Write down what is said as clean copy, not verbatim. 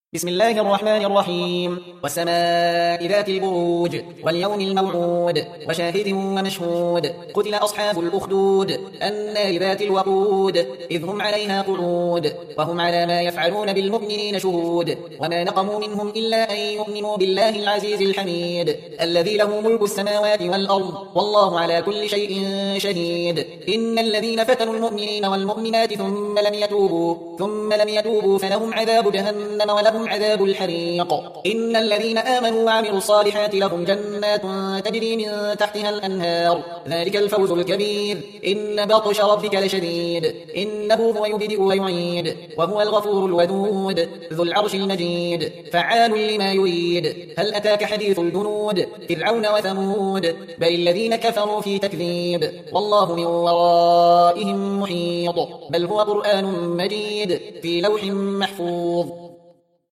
بسم الله الرحمن الرحيم والسماء ذات البروج واليوم الموعود وشاهد ومشهود قتل أصحاب الأخدود النار ذات الوقود إذ هم عليها قعود وهم على ما يفعلون بالمؤمنين شهود وما نقموا منهم إلا أن يؤمنوا بالله العزيز الحميد الذي له ملك السماوات والأرض والله على كل شيء شهيد إن الذين فتنوا المؤمنين والمؤمنات ثم لم يتوبوا فلهم عذاب جهنم ولهم عذاب الحريق إن الذين آمنوا وعملوا الصالحات لهم جنات تجري من تحتها الأنهار ذلك الفوز الكبير إن بطش ربك لشديد إنه هو يبدئ ويعيد وهو الغفور الودود ذو العرش المجيد فعال لما يريد هل أتاك حديث الجنود فرعون وثمود بل الذين كفروا في تكذيب والله من ورائهم محيط بل هو قرآن مجيد في لوح محفوظ